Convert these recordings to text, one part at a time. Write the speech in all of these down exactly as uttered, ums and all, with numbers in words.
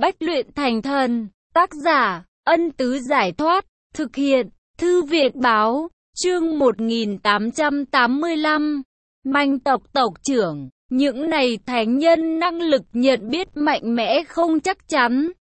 Bách luyện thành thần, tác giả, Ân Tứ Giải Thoát, thực hiện, Thư viện Báo, chương một nghìn tám trăm tám mươi lăm, Manh tộc tộc trưởng, những này thánh nhân năng lực nhận biết mạnh mẽ không chắc chắn.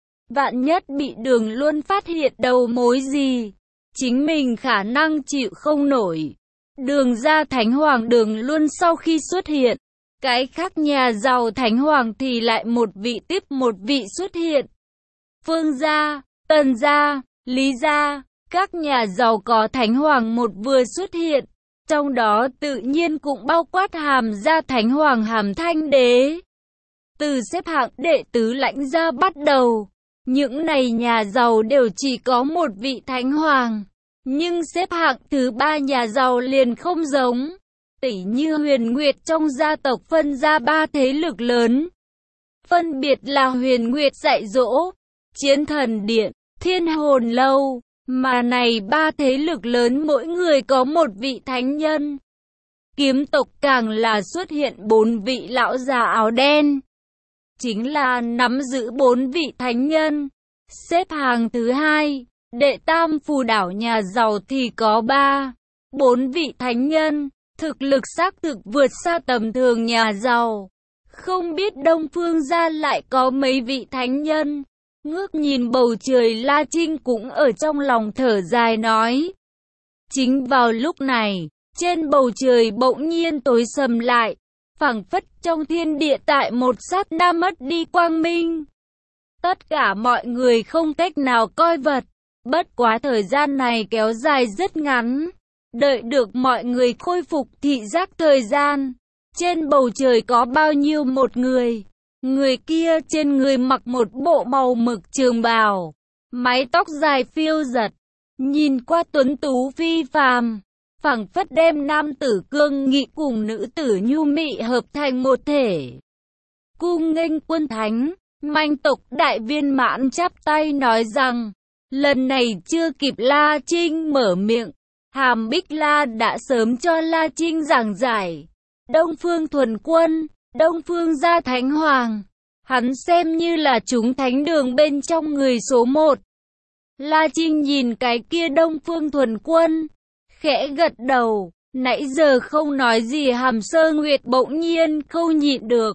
Vạn nhất bị Đường Luân phát hiện đầu mối gì, chính mình khả năng chịu không nổi. Đường ra Thánh Hoàng Đường Luân sau khi xuất hiện, cái khác nhà giàu Thánh Hoàng thì lại một vị tiếp một vị xuất hiện. Phương gia, Tần gia, Lý gia, các nhà giàu có Thánh Hoàng một vừa xuất hiện. Trong đó tự nhiên cũng bao quát Hàm gia Thánh Hoàng Hàm Thanh Đế. Từ xếp hạng đệ tứ lãnh gia bắt đầu, những này nhà giàu đều chỉ có một vị Thánh Hoàng. Nhưng xếp hạng thứ ba nhà giàu liền không giống. Tỷ như Huyền Nguyệt trong gia tộc phân ra ba thế lực lớn. Phân biệt là Huyền Nguyệt dạy dỗ, Chiến Thần Điện, Thiên Hồn Lâu. Mà này ba thế lực lớn mỗi người có một vị thánh nhân. Kiếm tộc càng là xuất hiện bốn vị lão già áo đen. Chính là nắm giữ bốn vị thánh nhân. Xếp hàng thứ hai, đệ tam phù đảo nhà giàu thì có ba, bốn vị thánh nhân. Thực lực xác thực vượt xa tầm thường nhà giàu. Không biết Đông Phương gia lại có mấy vị thánh nhân. Ngước nhìn bầu trời, La Trinh cũng ở trong lòng thở dài nói. Chính vào lúc này, trên bầu trời bỗng nhiên tối sầm lại, phảng phất trong thiên địa tại một sát na mất đi quang minh. Tất cả mọi người không cách nào coi vật, bất quá thời gian này kéo dài rất ngắn. Đợi được mọi người khôi phục thị giác thời gian, trên bầu trời có bao nhiêu một người. Người kia trên người mặc một bộ màu mực trường bào, mái tóc dài phiêu giật, nhìn qua tuấn tú phi phàm, phảng phất đem nam tử cương nghị cùng nữ tử nhu mị hợp thành một thể. Cung nghênh quân thánh, Manh tộc đại viên mãn chắp tay nói rằng, lần này chưa kịp La Trinh mở miệng, Hàm Bích La đã sớm cho La Trinh giảng giải. Đông Phương Thuần Quân, Đông Phương gia Thánh Hoàng, hắn xem như là chúng thánh đường bên trong người số một. La Trinh nhìn cái kia Đông Phương Thuần Quân, khẽ gật đầu, nãy giờ không nói gì. Hàm Sơ Nguyệt bỗng nhiên không nhịn được,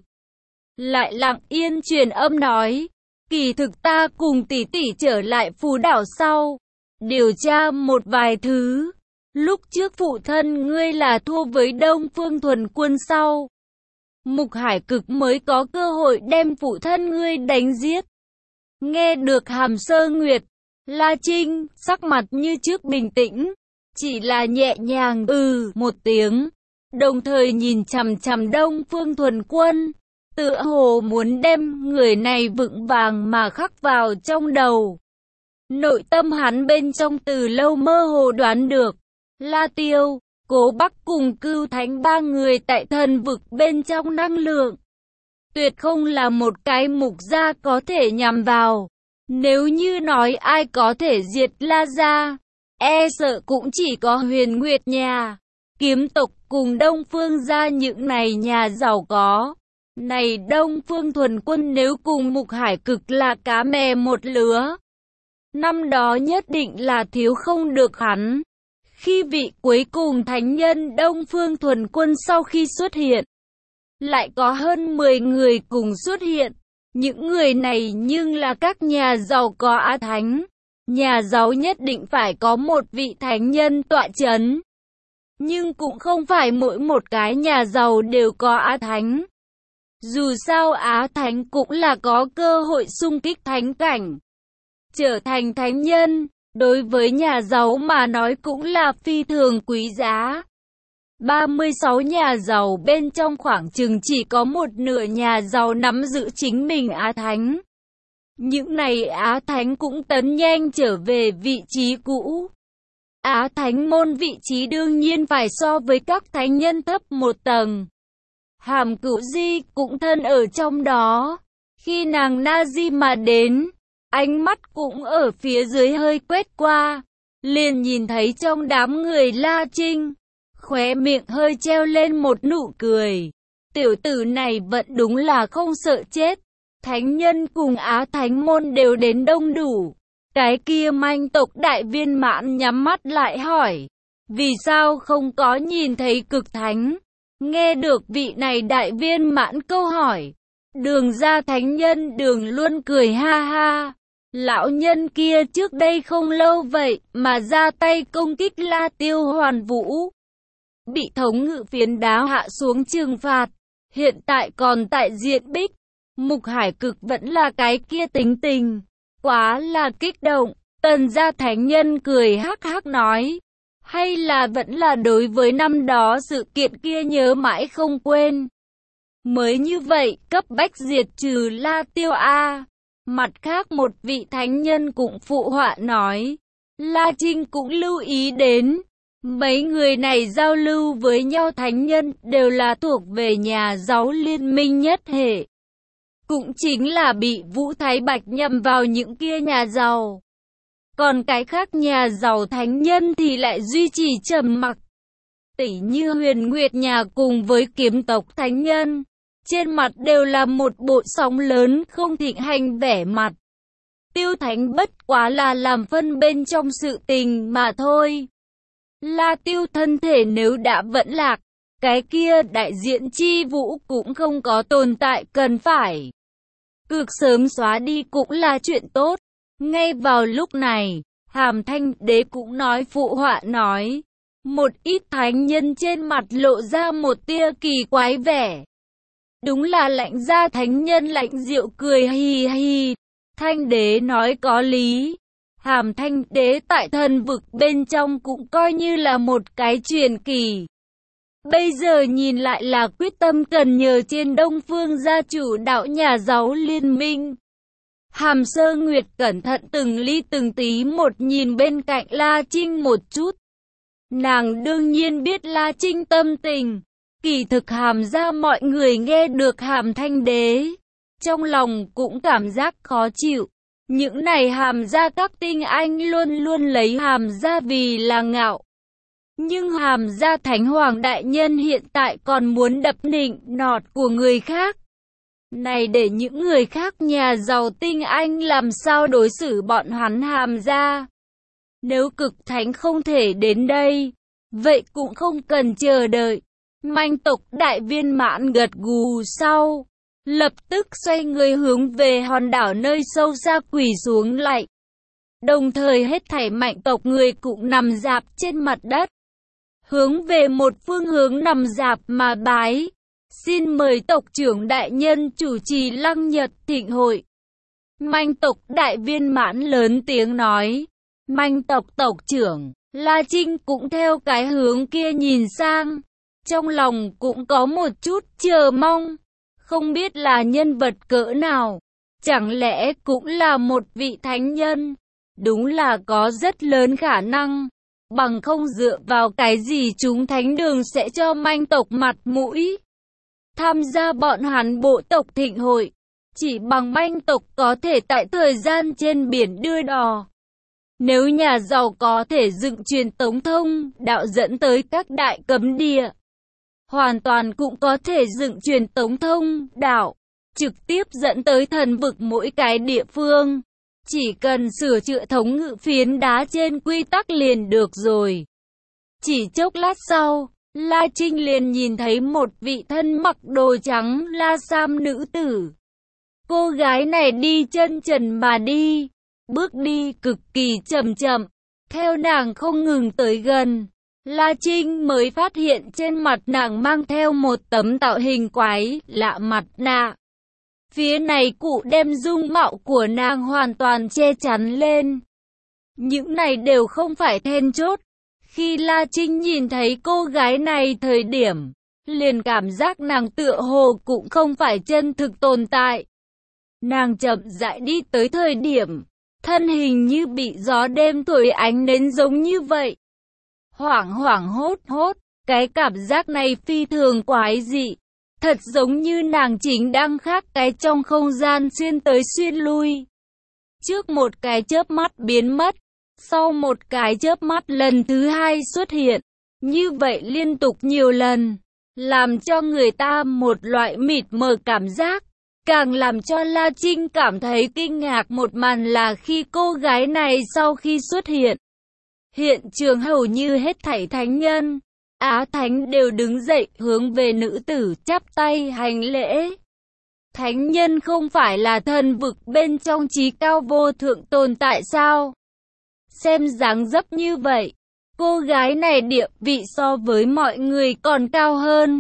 lại lặng yên truyền âm nói, kỳ thực ta cùng tỷ tỷ trở lại phù đảo sau, điều tra một vài thứ. Lúc trước phụ thân ngươi là thua với Đông Phương Thuần Quân sau, Mục Hải Cực mới có cơ hội đem phụ thân ngươi đánh giết. Nghe được Hàm Sơ Nguyệt, La Trinh sắc mặt như trước bình tĩnh, chỉ là nhẹ nhàng ừ một tiếng, đồng thời nhìn chằm chằm Đông Phương Thuần Quân, tựa hồ muốn đem người này vững vàng mà khắc vào trong đầu. Nội tâm hắn bên trong từ lâu mơ hồ đoán được, La Tiêu, Cố Bắc cùng Cưu Thánh ba người tại thần vực bên trong năng lượng, tuyệt không là một cái mục gia có thể nhằm vào. Nếu như nói ai có thể diệt La gia, e sợ cũng chỉ có Huyền Nguyệt nhà, Kiếm tộc cùng Đông Phương gia những này nhà giàu có. Này Đông Phương Thuần Quân nếu cùng Mục Hải Cực là cá mè một lứa, năm đó nhất định là thiếu không được hắn. Khi vị cuối cùng thánh nhân Đông Phương Thuần Quân sau khi xuất hiện, lại có hơn mười người cùng xuất hiện. Những người này nhưng là các nhà giàu có á thánh. Nhà giàu nhất định phải có một vị thánh nhân tọa chấn. Nhưng cũng không phải mỗi một cái nhà giàu đều có á thánh. Dù sao á thánh cũng là có cơ hội xung kích thánh cảnh, trở thành thánh nhân. Đối với nhà giàu mà nói cũng là phi thường quý giá. ba mươi sáu nhà giàu bên trong khoảng chừng chỉ có một nửa nhà giàu nắm giữ chính mình Á Thánh. Những này Á Thánh cũng tấn nhanh trở về vị trí cũ. Á Thánh môn vị trí đương nhiên phải so với các thánh nhân thấp một tầng. Hàm Cửu Di cũng thân ở trong đó. Khi nàng Na Di mà đến, ánh mắt cũng ở phía dưới hơi quét qua, liền nhìn thấy trong đám người La Trinh, khóe miệng hơi treo lên một nụ cười. Tiểu tử này vẫn đúng là không sợ chết, thánh nhân cùng Á Thánh môn đều đến đông đủ. Cái kia manh tộc đại viên mãn nhắm mắt lại hỏi, vì sao không có nhìn thấy cực thánh? Nghe được vị này đại viên mãn câu hỏi, Đường ra thánh nhân Đường luôn cười ha ha. Lão nhân kia trước đây không lâu vậy mà ra tay công kích La Tiêu Hoàn Vũ, bị thống ngự phiến đá hạ xuống trừng phạt, hiện tại còn tại diện Bích. Mục Hải Cực vẫn là cái kia tính tình, quá là kích động. Tần gia thánh nhân cười hắc hắc nói, hay là vẫn là đối với năm đó sự kiện kia nhớ mãi không quên. Mới như vậy, cấp bách diệt trừ La Tiêu a. Mặt khác một vị thánh nhân cũng phụ họa nói, La Trinh cũng lưu ý đến, mấy người này giao lưu với nhau thánh nhân đều là thuộc về nhà giáo liên minh nhất hệ. Cũng chính là bị Vũ Thái Bạch nhầm vào những kia nhà giàu. Còn cái khác nhà giàu thánh nhân thì lại duy trì trầm mặc. Tỉ như Huyền Nguyệt nhà cùng với Kiếm tộc thánh nhân, trên mặt đều là một bộ sóng lớn không thịnh hành vẻ mặt. Tiêu Thánh bất quá là làm phân bên trong sự tình mà thôi. La Tiêu thân thể nếu đã vẫn lạc, cái kia đại diện chi vũ cũng không có tồn tại cần phải. Cực sớm xóa đi cũng là chuyện tốt. Ngay vào lúc này, Hàm Thanh Đế cũng nói phụ họa nói. Một ít thánh nhân trên mặt lộ ra một tia kỳ quái vẻ. Đúng là Lạnh gia thánh nhân Lạnh Diệu cười hì hì. Thanh Đế nói có lý. Hàm Thanh Đế tại thần vực bên trong cũng coi như là một cái truyền kỳ. Bây giờ nhìn lại là quyết tâm cần nhờ trên Đông Phương gia chủ đạo nhà giáo liên minh. Hàm Sơ Nguyệt cẩn thận từng ly từng tí một nhìn bên cạnh La Trinh một chút. Nàng đương nhiên biết La Trinh tâm tình. Kỳ thực Hàm gia mọi người nghe được Hàm Thanh Đế, trong lòng cũng cảm giác khó chịu. Những này Hàm gia các tinh anh luôn luôn lấy Hàm gia vì là ngạo. Nhưng Hàm gia Thánh Hoàng đại nhân hiện tại còn muốn đập nịnh nọt của người khác. Này để những người khác nhà giàu tinh anh làm sao đối xử bọn hắn Hàm gia. Nếu cực thánh không thể đến đây, vậy cũng không cần chờ đợi. Manh tộc đại viên mãn gật gù sau, lập tức xoay người hướng về hòn đảo nơi sâu xa quỳ xuống lạy. Đồng thời hết thảy mạnh tộc người cũng nằm dạp trên mặt đất, hướng về một phương hướng nằm dạp mà bái. Xin mời tộc trưởng đại nhân chủ trì Lăng Nhật thịnh hội. Manh tộc đại viên mãn lớn tiếng nói. Manh tộc tộc trưởng, La Trinh cũng theo cái hướng kia nhìn sang. Trong lòng cũng có một chút chờ mong. Không biết là nhân vật cỡ nào. Chẳng lẽ cũng là một vị thánh nhân. Đúng là có rất lớn khả năng. Bằng không dựa vào cái gì chúng thánh đường sẽ cho manh tộc mặt mũi tham gia bọn hắn bộ tộc thịnh hội. Chỉ bằng manh tộc có thể tại thời gian trên biển đưa đò. Nếu nhà giàu có thể dựng truyền tống thông đạo dẫn tới các đại cấm địa, hoàn toàn cũng có thể dựng truyền tống thông đạo trực tiếp dẫn tới thần vực mỗi cái địa phương. Chỉ cần sửa chữa thống ngự phiến đá trên quy tắc liền được rồi. Chỉ chốc lát sau, La Trinh liền nhìn thấy một vị thân mặc đồ trắng la sam nữ tử. Cô gái này đi chân trần mà đi, bước đi cực kỳ chậm chậm, theo nàng không ngừng tới gần. La Trinh mới phát hiện trên mặt nàng mang theo một tấm tạo hình quái lạ mặt nạ. Phía này cụ đem dung mạo của nàng hoàn toàn che chắn lên. Những này đều không phải then chốt. Khi La Trinh nhìn thấy cô gái này thời điểm, liền cảm giác nàng tựa hồ cũng không phải chân thực tồn tại. Nàng chậm rãi đi tới thời điểm, thân hình như bị gió đêm thổi ánh nến giống như vậy. Hoảng hoảng hốt hốt, cái cảm giác này phi thường quái dị. Thật giống như nàng chính đang khác cái trong không gian xuyên tới xuyên lui. Trước một cái chớp mắt biến mất, sau một cái chớp mắt lần thứ hai xuất hiện. Như vậy liên tục nhiều lần, làm cho người ta một loại mịt mờ cảm giác. Càng làm cho La Trinh cảm thấy kinh ngạc một màn là khi cô gái này sau khi xuất hiện, hiện trường hầu như hết thảy thánh nhân, Á Thánh đều đứng dậy hướng về nữ tử chắp tay hành lễ. Thánh nhân không phải là thần vực bên trong trí cao vô thượng tồn tại sao? Xem dáng dấp như vậy, cô gái này địa vị so với mọi người còn cao hơn.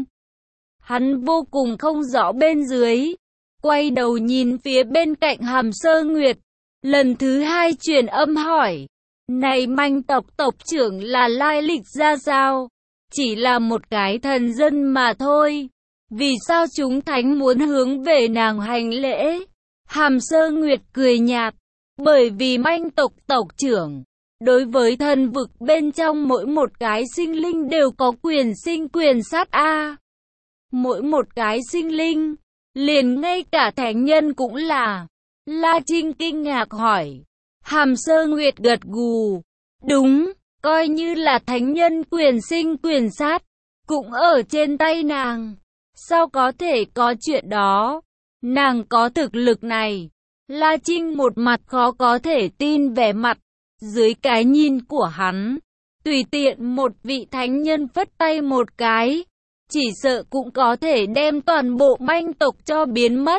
Hắn vô cùng không rõ bên dưới, quay đầu nhìn phía bên cạnh Hàm Sơ Nguyệt, lần thứ hai truyền âm hỏi, này manh tộc tộc trưởng là lai lịch ra sao? Chỉ là một cái thần dân mà thôi, vì sao chúng thánh muốn hướng về nàng hành lễ? Hàm Sơ Nguyệt cười nhạt, bởi vì manh tộc tộc trưởng, đối với thần vực bên trong mỗi một cái sinh linh đều có quyền sinh quyền sát a. Mỗi một cái sinh linh, liền ngay cả thánh nhân cũng là. La Trinh kinh ngạc hỏi. Hàm Sơ Nguyệt gật gù, đúng, coi như là thánh nhân quyền sinh quyền sát, cũng ở trên tay nàng. Sao có thể có chuyện đó? Nàng có thực lực này. La Trinh một mặt khó có thể tin vẻ mặt. Dưới cái nhìn của hắn, tùy tiện một vị thánh nhân phất tay một cái, chỉ sợ cũng có thể đem toàn bộ manh tộc cho biến mất.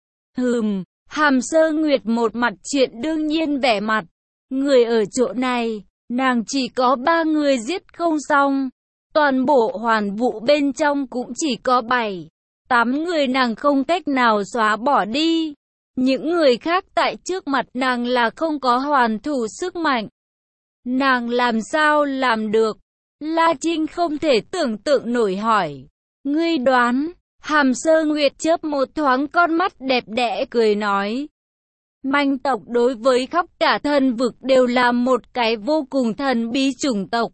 Hừm, Hàm Sơ Nguyệt một mặt chuyện đương nhiên vẻ mặt. Người ở chỗ này, nàng chỉ có ba người giết không xong. Toàn bộ hoàn vụ bên trong cũng chỉ có bảy, tám người nàng không cách nào xóa bỏ đi. Những người khác tại trước mặt nàng là không có hoàn thủ sức mạnh. Nàng làm sao làm được? La Trinh không thể tưởng tượng nổi hỏi. Ngươi đoán? Hàm Sơ Nguyệt chớp một thoáng con mắt đẹp đẽ cười nói. Manh tộc đối với khắp cả thần vực đều là một cái vô cùng thần bí chủng tộc.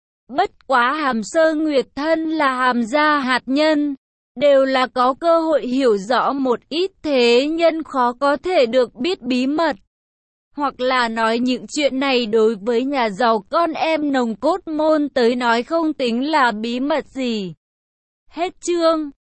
Bất quá Hàm Sơ Nguyệt thân là Hàm gia hạt nhân, đều là có cơ hội hiểu rõ một ít thế nhân khó có thể được biết bí mật. Hoặc là nói những chuyện này đối với nhà giàu con em nồng cốt môn tới nói không tính là bí mật gì. Hết chương.